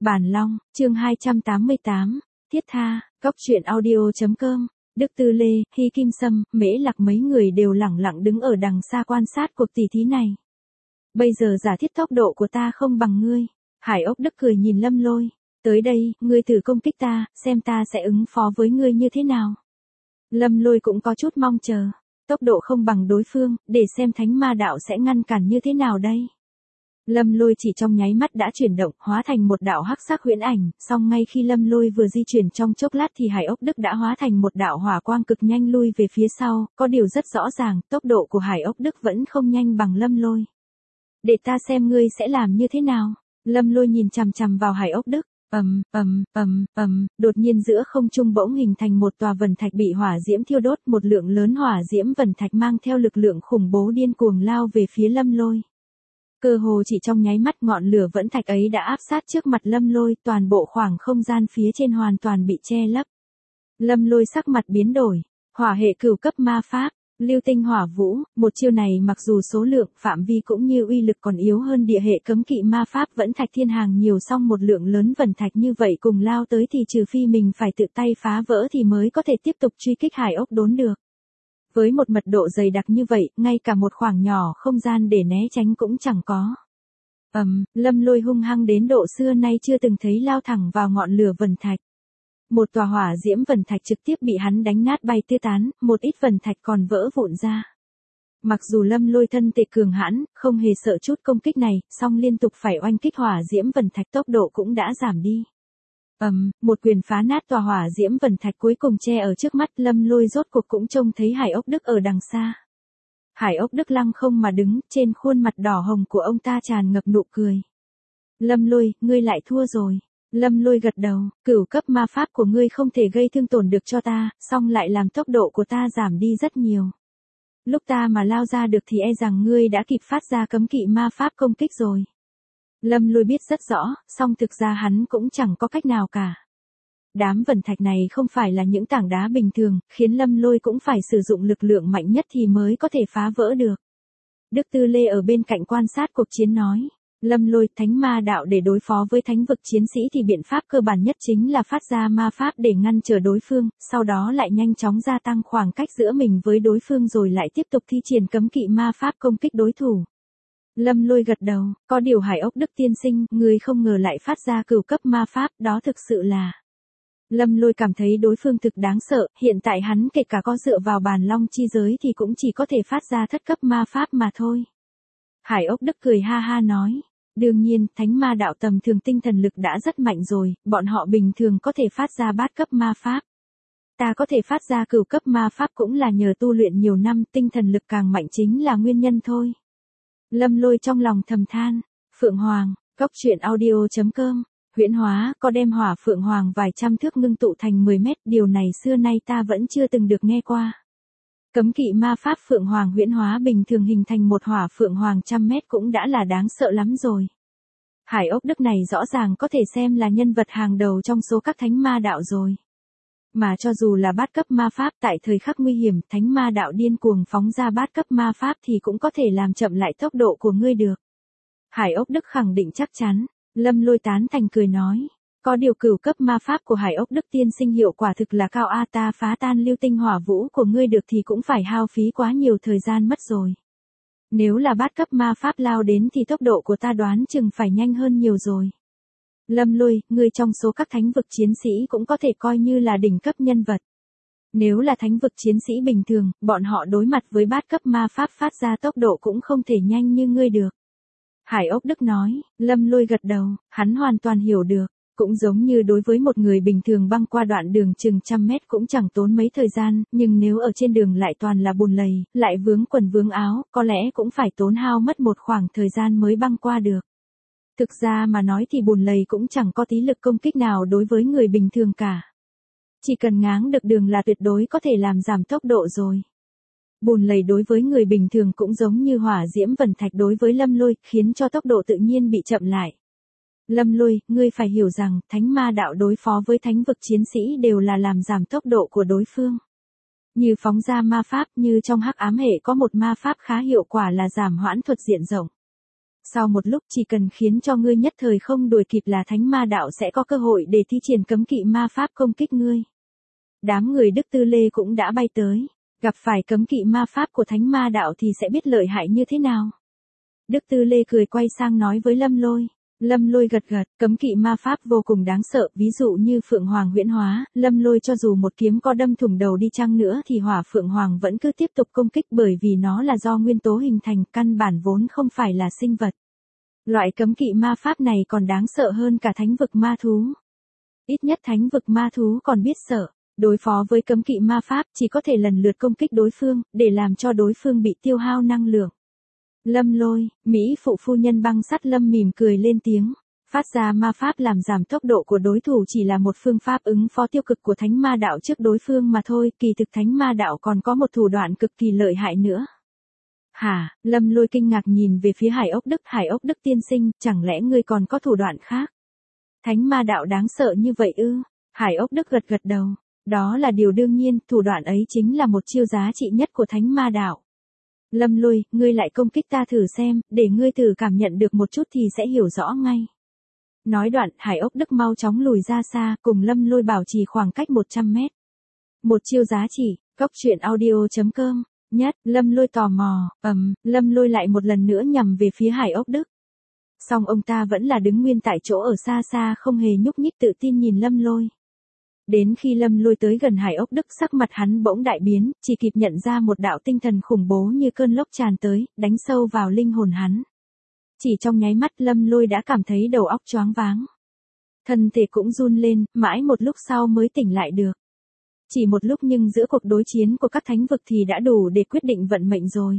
Bản Long, chương 288, Thiết Tha, Góc truyện audio.com, Đức Tư Lê, Hy Kim Sâm, Mễ Lạc mấy người đều lẳng lặng đứng ở đằng xa quan sát cuộc tỉ thí này. Bây giờ giả thiết tốc độ của ta không bằng ngươi. Hải Ốc Đức cười nhìn Lâm Lôi. Tới đây, ngươi thử công kích ta, xem ta sẽ ứng phó với ngươi như thế nào. Lâm Lôi cũng có chút mong chờ. Tốc độ không bằng đối phương, để xem thánh ma đạo sẽ ngăn cản như thế nào đây. Lâm Lôi chỉ trong nháy mắt đã chuyển động, hóa thành một đạo hắc sắc huyễn ảnh, song ngay khi Lâm Lôi vừa di chuyển trong chốc lát thì Hải Ốc Đức đã hóa thành một đạo hỏa quang cực nhanh lui về phía sau, có điều rất rõ ràng, tốc độ của Hải Ốc Đức vẫn không nhanh bằng Lâm Lôi. Để ta xem ngươi sẽ làm như thế nào. Lâm Lôi nhìn chằm chằm vào Hải Ốc Đức. Đột nhiên giữa không trung bỗng hình thành một tòa vân thạch bị hỏa diễm thiêu đốt, một lượng lớn hỏa diễm vân thạch mang theo lực lượng khủng bố điên cuồng lao về phía Lâm Lôi. Cơ hồ chỉ trong nháy mắt ngọn lửa vẫn thạch ấy đã áp sát trước mặt Lâm Lôi, toàn bộ khoảng không gian phía trên hoàn toàn bị che lấp. Lâm Lôi sắc mặt biến đổi, hỏa hệ cửu cấp ma pháp, lưu tinh hỏa vũ, một chiêu này mặc dù số lượng, phạm vi cũng như uy lực còn yếu hơn địa hệ cấm kỵ ma pháp vẫn thạch thiên hàng nhiều, song một lượng lớn vân thạch như vậy cùng lao tới thì trừ phi mình phải tự tay phá vỡ thì mới có thể tiếp tục truy kích Hải Ốc Đốn được. Với một mật độ dày đặc như vậy, ngay cả một khoảng nhỏ không gian để né tránh cũng chẳng có. Lâm Lôi hung hăng đến độ xưa nay chưa từng thấy lao thẳng vào ngọn lửa vân thạch. Một tòa hỏa diễm vân thạch trực tiếp bị hắn đánh nát bay tứ tán, một ít vân thạch còn vỡ vụn ra. Mặc dù Lâm Lôi thân tệ cường hãn, không hề sợ chút công kích này, song liên tục phải oanh kích hỏa diễm vân thạch, tốc độ cũng đã giảm đi. Một quyền phá nát tòa hỏa diễm vân thạch cuối cùng che ở trước mắt, Lâm Lôi rốt cuộc cũng trông thấy Hải Ốc Đức ở đằng xa. Hải Ốc Đức lăng không mà đứng, trên khuôn mặt đỏ hồng của ông ta tràn ngập nụ cười. Lâm Lôi, ngươi lại thua rồi. Lâm Lôi gật đầu, cửu cấp ma pháp của ngươi không thể gây thương tổn được cho ta, song lại làm tốc độ của ta giảm đi rất nhiều. Lúc ta mà lao ra được thì e rằng ngươi đã kịp phát ra cấm kỵ ma pháp công kích rồi. Lâm Lôi biết rất rõ, song thực ra hắn cũng chẳng có cách nào cả. Đám vân thạch này không phải là những tảng đá bình thường, khiến Lâm Lôi cũng phải sử dụng lực lượng mạnh nhất thì mới có thể phá vỡ được. Đức Tư Lê ở bên cạnh quan sát cuộc chiến nói. Lâm Lôi, thánh ma đạo để đối phó với thánh vực chiến sĩ thì biện pháp cơ bản nhất chính là phát ra ma pháp để ngăn trở đối phương, sau đó lại nhanh chóng gia tăng khoảng cách giữa mình với đối phương rồi lại tiếp tục thi triển cấm kỵ ma pháp công kích đối thủ. Lâm Lôi gật đầu, có điều Hải Ốc Đức tiên sinh, người không ngờ lại phát ra cửu cấp ma pháp, đó thực sự là... Lâm Lôi cảm thấy đối phương thực đáng sợ, hiện tại hắn kể cả có dựa vào bàn long chi giới thì cũng chỉ có thể phát ra thất cấp ma pháp mà thôi. Hải Ốc Đức cười ha ha nói. Đương nhiên, thánh ma đạo tầm thường tinh thần lực đã rất mạnh rồi, bọn họ bình thường có thể phát ra bát cấp ma pháp. Ta có thể phát ra cửu cấp ma pháp cũng là nhờ tu luyện nhiều năm, tinh thần lực càng mạnh chính là nguyên nhân thôi. Lâm Lôi trong lòng thầm than. Phượng Hoàng, Góc truyện audio.com, huyễn hóa, có đem hỏa Phượng Hoàng vài trăm thước ngưng tụ thành 10 mét, điều này xưa nay ta vẫn chưa từng được nghe qua. Cấm kỵ ma pháp Phượng Hoàng huyễn hóa bình thường hình thành một hỏa Phượng Hoàng 100 mét cũng đã là đáng sợ lắm rồi. Hải Ốc Đức này rõ ràng có thể xem là nhân vật hàng đầu trong số các thánh ma đạo rồi. Mà cho dù là bát cấp ma pháp tại thời khắc nguy hiểm, thánh ma đạo điên cuồng phóng ra bát cấp ma pháp thì cũng có thể làm chậm lại tốc độ của ngươi được. Hải Ốc Đức khẳng định chắc chắn. Lâm Lôi tán thành cười nói. Có điều cửu cấp ma pháp của Hải Ốc Đức tiên sinh hiệu quả thực là cao a, ta phá tan lưu tinh hỏa vũ của ngươi được thì cũng phải hao phí quá nhiều thời gian mất rồi. Nếu là bát cấp ma pháp lao đến thì tốc độ của ta đoán chừng phải nhanh hơn nhiều rồi. Lâm Lôi, ngươi trong số các thánh vực chiến sĩ cũng có thể coi như là đỉnh cấp nhân vật. Nếu là thánh vực chiến sĩ bình thường, bọn họ đối mặt với bát cấp ma pháp phát ra tốc độ cũng không thể nhanh như ngươi được. Hải Ốc Đức nói. Lâm Lôi gật đầu, hắn hoàn toàn hiểu được. Cũng giống như đối với một người bình thường băng qua đoạn đường chừng 100 mét cũng chẳng tốn mấy thời gian, nhưng nếu ở trên đường lại toàn là bùn lầy, lại vướng quần vướng áo, có lẽ cũng phải tốn hao mất một khoảng thời gian mới băng qua được. Thực ra mà nói thì bùn lầy cũng chẳng có tí lực công kích nào đối với người bình thường cả. Chỉ cần ngáng được đường là tuyệt đối có thể làm giảm tốc độ rồi. Bùn lầy đối với người bình thường cũng giống như hỏa diễm vân thạch đối với Lâm Lôi, khiến cho tốc độ tự nhiên bị chậm lại. Lâm Lôi, ngươi phải hiểu rằng, thánh ma đạo đối phó với thánh vực chiến sĩ đều là làm giảm tốc độ của đối phương. Như phóng ra ma pháp, như trong hắc ám hệ có một ma pháp khá hiệu quả là giảm hoãn thuật diện rộng. Sau một lúc chỉ cần khiến cho ngươi nhất thời không đuổi kịp là thánh ma đạo sẽ có cơ hội để thi triển cấm kỵ ma pháp công kích ngươi. Đám người Đức Tư Lê cũng đã bay tới, gặp phải cấm kỵ ma pháp của thánh ma đạo thì sẽ biết lợi hại như thế nào. Đức Tư Lê cười quay sang nói với Lâm Lôi. Lâm Lôi gật gật, cấm kỵ ma pháp vô cùng đáng sợ, ví dụ như Phượng Hoàng huyễn hóa, Lâm Lôi cho dù một kiếm có đâm thủng đầu đi chăng nữa thì hỏa Phượng Hoàng vẫn cứ tiếp tục công kích bởi vì nó là do nguyên tố hình thành, căn bản vốn không phải là sinh vật. Loại cấm kỵ ma pháp này còn đáng sợ hơn cả thánh vực ma thú. Ít nhất thánh vực ma thú còn biết sợ, đối phó với cấm kỵ ma pháp chỉ có thể lần lượt công kích đối phương, để làm cho đối phương bị tiêu hao năng lượng. Lâm Lôi, Mỹ phụ phu nhân băng sắt Lâm mỉm cười lên tiếng. Phát ra ma pháp làm giảm tốc độ của đối thủ chỉ là một phương pháp ứng phó tiêu cực của thánh ma đạo trước đối phương mà thôi, kỳ thực thánh ma đạo còn có một thủ đoạn cực kỳ lợi hại nữa. Hả, Lâm Lôi kinh ngạc nhìn về phía Hải ốc Đức tiên sinh, chẳng lẽ ngươi còn có thủ đoạn khác? Thánh ma đạo đáng sợ như vậy ư? Hải ốc Đức gật gật đầu. Đó là điều đương nhiên, thủ đoạn ấy chính là một chiêu giá trị nhất của thánh ma đạo. Lâm Lôi, ngươi lại công kích ta thử xem, để ngươi thử cảm nhận được một chút thì sẽ hiểu rõ ngay. Nói đoạn, Hải ốc Đức mau chóng lùi ra xa, cùng Lâm Lôi bảo trì khoảng cách 100 mét. Một chiêu giá trị, Cốc Truyện Audio.com. Nhất, Lâm Lôi tò mò, Lâm Lôi lại một lần nữa nhằm về phía Hải ốc Đức. Song ông ta vẫn là đứng nguyên tại chỗ ở xa xa không hề nhúc nhích tự tin nhìn Lâm Lôi. Đến khi Lâm Lôi tới gần Hải ốc Đức sắc mặt hắn bỗng đại biến, chỉ kịp nhận ra một đạo tinh thần khủng bố như cơn lốc tràn tới, đánh sâu vào linh hồn hắn. Chỉ trong nháy mắt Lâm Lôi đã cảm thấy đầu óc choáng váng. Thân thể cũng run lên, mãi một lúc sau mới tỉnh lại được. Chỉ một lúc nhưng giữa cuộc đối chiến của các thánh vực thì đã đủ để quyết định vận mệnh rồi.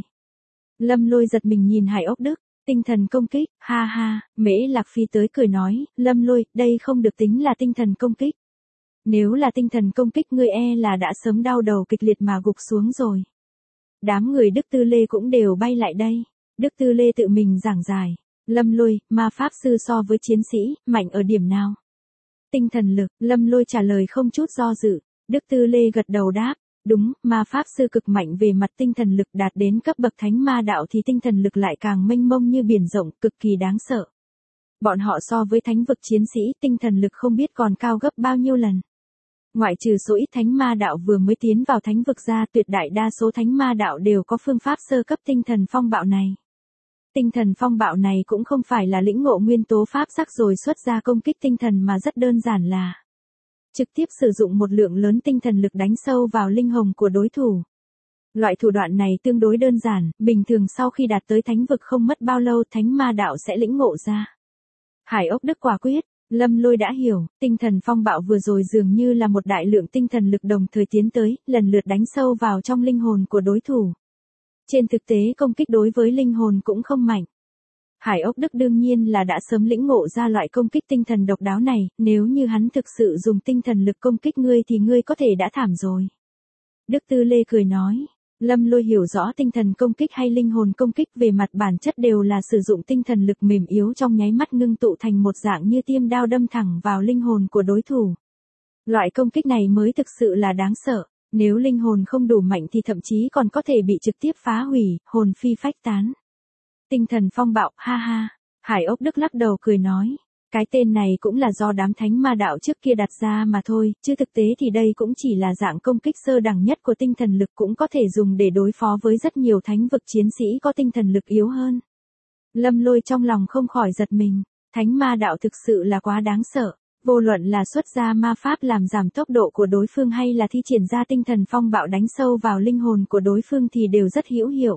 Lâm Lôi giật mình nhìn Hải ốc Đức, tinh thần công kích, ha ha, Mễ Lạc Phi tới cười nói, Lâm Lôi, đây không được tính là tinh thần công kích. Nếu là tinh thần công kích ngươi là đã sớm đau đầu kịch liệt mà gục xuống rồi. Đám người Đức Tư Lê cũng đều bay lại đây. Đức Tư Lê tự mình giảng giải. Lâm Lôi, ma pháp sư so với chiến sĩ, mạnh ở điểm nào? Tinh thần lực, Lâm Lôi trả lời không chút do dự. Đức Tư Lê gật đầu đáp. Đúng, ma pháp sư cực mạnh về mặt tinh thần lực đạt đến cấp bậc thánh ma đạo thì tinh thần lực lại càng mênh mông như biển rộng, cực kỳ đáng sợ. Bọn họ so với thánh vực chiến sĩ tinh thần lực không biết còn cao gấp bao nhiêu lần. Ngoại trừ số ít thánh ma đạo vừa mới tiến vào thánh vực ra, tuyệt đại đa số thánh ma đạo đều có phương pháp sơ cấp tinh thần phong bạo này. Tinh thần phong bạo này cũng không phải là lĩnh ngộ nguyên tố pháp sắc rồi xuất ra công kích tinh thần mà rất đơn giản là trực tiếp sử dụng một lượng lớn tinh thần lực đánh sâu vào linh hồn của đối thủ. Loại thủ đoạn này tương đối đơn giản, bình thường sau khi đạt tới thánh vực không mất bao lâu thánh ma đạo sẽ lĩnh ngộ ra. Hải ốc Đức quả quyết. Lâm Lôi đã hiểu, tinh thần phong bạo vừa rồi dường như là một đại lượng tinh thần lực đồng thời tiến tới, lần lượt đánh sâu vào trong linh hồn của đối thủ. Trên thực tế công kích đối với linh hồn cũng không mạnh. Hải ốc Đức đương nhiên là đã sớm lĩnh ngộ ra loại công kích tinh thần độc đáo này, nếu như hắn thực sự dùng tinh thần lực công kích ngươi thì ngươi có thể đã thảm rồi. Đức Tư Lê cười nói. Lâm Lôi hiểu rõ tinh thần công kích hay linh hồn công kích về mặt bản chất đều là sử dụng tinh thần lực mềm yếu trong nháy mắt ngưng tụ thành một dạng như tiêm đao đâm thẳng vào linh hồn của đối thủ. Loại công kích này mới thực sự là đáng sợ, nếu linh hồn không đủ mạnh thì thậm chí còn có thể bị trực tiếp phá hủy, hồn phi phách tán. Tinh thần phong bạo, ha ha, Hải ốc Đức lắc đầu cười nói. Cái tên này cũng là do đám thánh ma đạo trước kia đặt ra mà thôi, chứ thực tế thì đây cũng chỉ là dạng công kích sơ đẳng nhất của tinh thần lực cũng có thể dùng để đối phó với rất nhiều thánh vực chiến sĩ có tinh thần lực yếu hơn. Lâm Lôi trong lòng không khỏi giật mình, thánh ma đạo thực sự là quá đáng sợ, vô luận là xuất ra ma pháp làm giảm tốc độ của đối phương hay là thi triển ra tinh thần phong bạo đánh sâu vào linh hồn của đối phương thì đều rất hữu hiệu.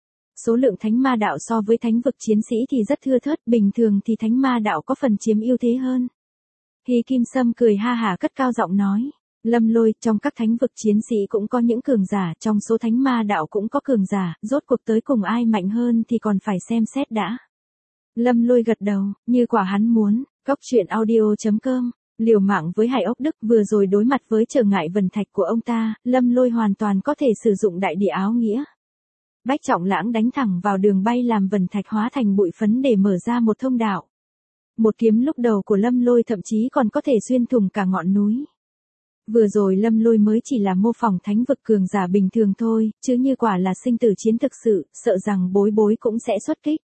Số lượng thánh ma đạo so với thánh vực chiến sĩ thì rất thưa thớt, bình thường thì thánh ma đạo có phần chiếm ưu thế hơn. Hy Kim Sâm cười ha hả cất cao giọng nói. Lâm Lôi, trong các thánh vực chiến sĩ cũng có những cường giả, trong số thánh ma đạo cũng có cường giả, rốt cuộc tới cùng ai mạnh hơn thì còn phải xem xét đã. Lâm Lôi gật đầu, như quả hắn muốn, Cốc Truyện Audio.com. Liều mạng với Hải ốc Đức vừa rồi đối mặt với trở ngại vần thạch của ông ta, Lâm Lôi hoàn toàn có thể sử dụng đại địa áo nghĩa. Bách Trọng Lãng đánh thẳng vào đường bay làm vần thạch hóa thành bụi phấn để mở ra một thông đạo. Một kiếm lúc đầu của Lâm Lôi thậm chí còn có thể xuyên thủng cả ngọn núi. Vừa rồi Lâm Lôi mới chỉ là mô phỏng thánh vực cường giả bình thường thôi, chứ như quả là sinh tử chiến thực sự, sợ rằng bối bối cũng sẽ xuất kích.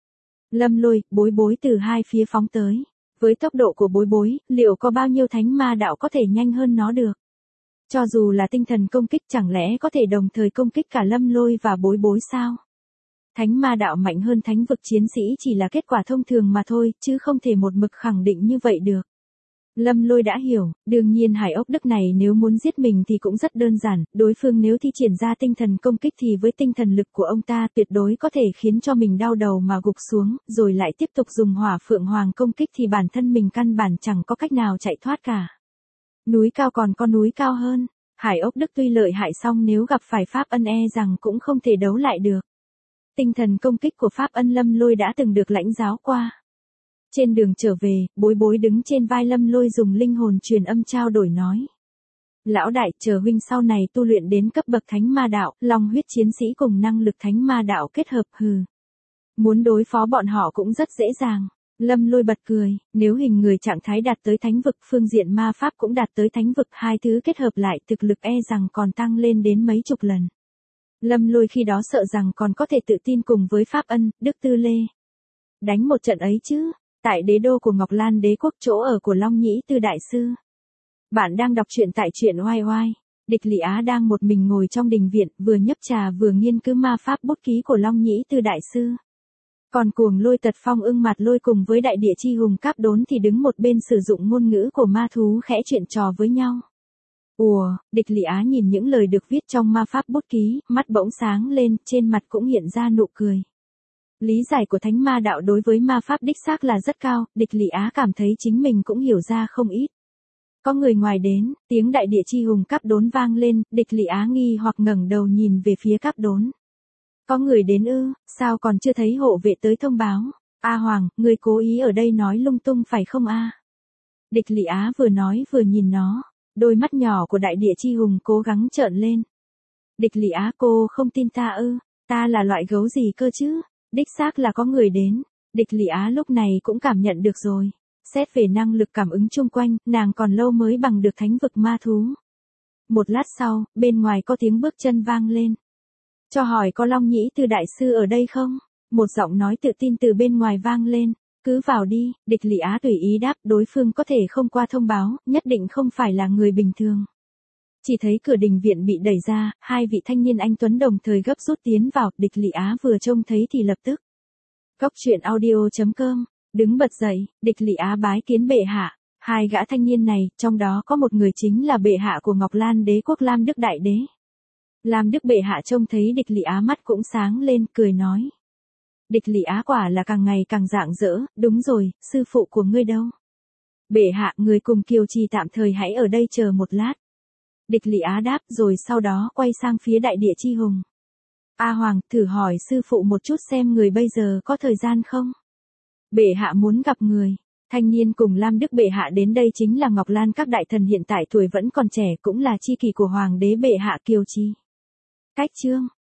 Lâm Lôi, Bối Bối từ hai phía phóng tới. Với tốc độ của Bối Bối, liệu có bao nhiêu thánh ma đạo có thể nhanh hơn nó được? Cho dù là tinh thần công kích chẳng lẽ có thể đồng thời công kích cả Lâm Lôi và Bối Bối sao? Thánh ma đạo mạnh hơn thánh vực chiến sĩ chỉ là kết quả thông thường mà thôi, chứ không thể một mực khẳng định như vậy được. Lâm Lôi đã hiểu, đương nhiên Hải Ốc Đức này nếu muốn giết mình thì cũng rất đơn giản, đối phương nếu thi triển ra tinh thần công kích thì với tinh thần lực của ông ta tuyệt đối có thể khiến cho mình đau đầu mà gục xuống, rồi lại tiếp tục dùng hỏa phượng hoàng công kích thì bản thân mình căn bản chẳng có cách nào chạy thoát cả. Núi cao còn có núi cao hơn, Hải Ốc Đức tuy lợi hại song nếu gặp phải Pháp Ân e rằng cũng không thể đấu lại được. Tinh thần công kích của Pháp Ân Lâm Lôi đã từng được lãnh giáo qua. Trên đường trở về, Bối Bối đứng trên vai Lâm Lôi dùng linh hồn truyền âm trao đổi nói. Lão đại, chờ huynh sau này tu luyện đến cấp bậc thánh ma đạo, long huyết chiến sĩ cùng năng lực thánh ma đạo kết hợp hừ. Muốn đối phó bọn họ cũng rất dễ dàng. Lâm Lôi bật cười, nếu hình người trạng thái đạt tới thánh vực, phương diện ma pháp cũng đạt tới thánh vực, hai thứ kết hợp lại thực lực e rằng còn tăng lên đến mấy chục lần. Lâm Lôi khi đó sợ rằng còn có thể tự tin cùng với Pháp Ân, Đức Tư Lê. Đánh một trận ấy chứ, tại đế đô của Ngọc Lan đế quốc, chỗ ở của Long Nhĩ Tư đại sư. Bạn đang đọc truyện tại truyện oai oai. Địch Lị Á đang một mình ngồi trong đình viện, vừa nhấp trà vừa nghiên cứu ma pháp bút ký của Long Nhĩ Tư đại sư. Còn Cuồng Lôi Tật Phong Ưng Mặt Lôi cùng với Đại Địa Chi Hùng Cáp Đốn thì đứng một bên sử dụng ngôn ngữ của ma thú khẽ chuyện trò với nhau. Ùa, Địch Lị Á nhìn những lời được viết trong ma pháp bút ký, mắt bỗng sáng lên, trên mặt cũng hiện ra nụ cười. Lý giải của thánh ma đạo đối với ma pháp đích xác là rất cao, Địch Lị Á cảm thấy chính mình cũng hiểu ra không ít. Có người ngoài đến, tiếng Đại Địa Chi Hùng Cáp Đốn vang lên, Địch Lị Á nghi hoặc ngẩng đầu nhìn về phía Cáp Đốn. Có người đến ư, sao còn chưa thấy hộ vệ tới thông báo? A Hoàng, người cố ý ở đây nói lung tung phải không a? Địch Lị Á vừa nói vừa nhìn nó, đôi mắt nhỏ của Đại Địa Chi Hùng cố gắng trợn lên. Địch Lị Á, cô không tin ta ư? Ta là loại gấu gì cơ chứ? Đích xác là có người đến. Địch Lị Á lúc này cũng cảm nhận được rồi. Xét về năng lực cảm ứng chung quanh, nàng còn lâu mới bằng được thánh vực ma thú. Một lát sau, bên ngoài có tiếng bước chân vang lên. Cho hỏi có Long Nhĩ Tư đại sư ở đây không? Một giọng nói tự tin từ bên ngoài vang lên. Cứ vào đi, Địch Lị Á tùy ý đáp, đối phương có thể không qua thông báo, nhất định không phải là người bình thường. Chỉ thấy cửa đình viện bị đẩy ra, hai vị thanh niên anh tuấn đồng thời gấp rút tiến vào, Địch Lị Á vừa trông thấy thì lập tức. Góc truyện audio.com, đứng bật dậy, Địch Lị Á bái kiến bệ hạ. Hai gã thanh niên này, trong đó có một người chính là bệ hạ của Ngọc Lan đế quốc Lam Đức Đại Đế. Lam Đức bệ hạ trông thấy Địch Lị Á mắt cũng sáng lên, cười nói. Địch Lị Á quả là càng ngày càng rạng rỡ, đúng rồi, sư phụ của ngươi đâu? Bệ hạ, người cùng Kiều Trì tạm thời hãy ở đây chờ một lát. Địch Lị Á đáp rồi sau đó quay sang phía Đại Địa Chi Hùng. A Hoàng, thử hỏi sư phụ một chút xem người bây giờ có thời gian không? Bệ hạ muốn gặp người. Thanh niên cùng Lam Đức bệ hạ đến đây chính là Ngọc Lan các đại thần hiện tại tuổi vẫn còn trẻ, cũng là chi kỷ của Hoàng đế bệ hạ Kiều Trì. Cách chương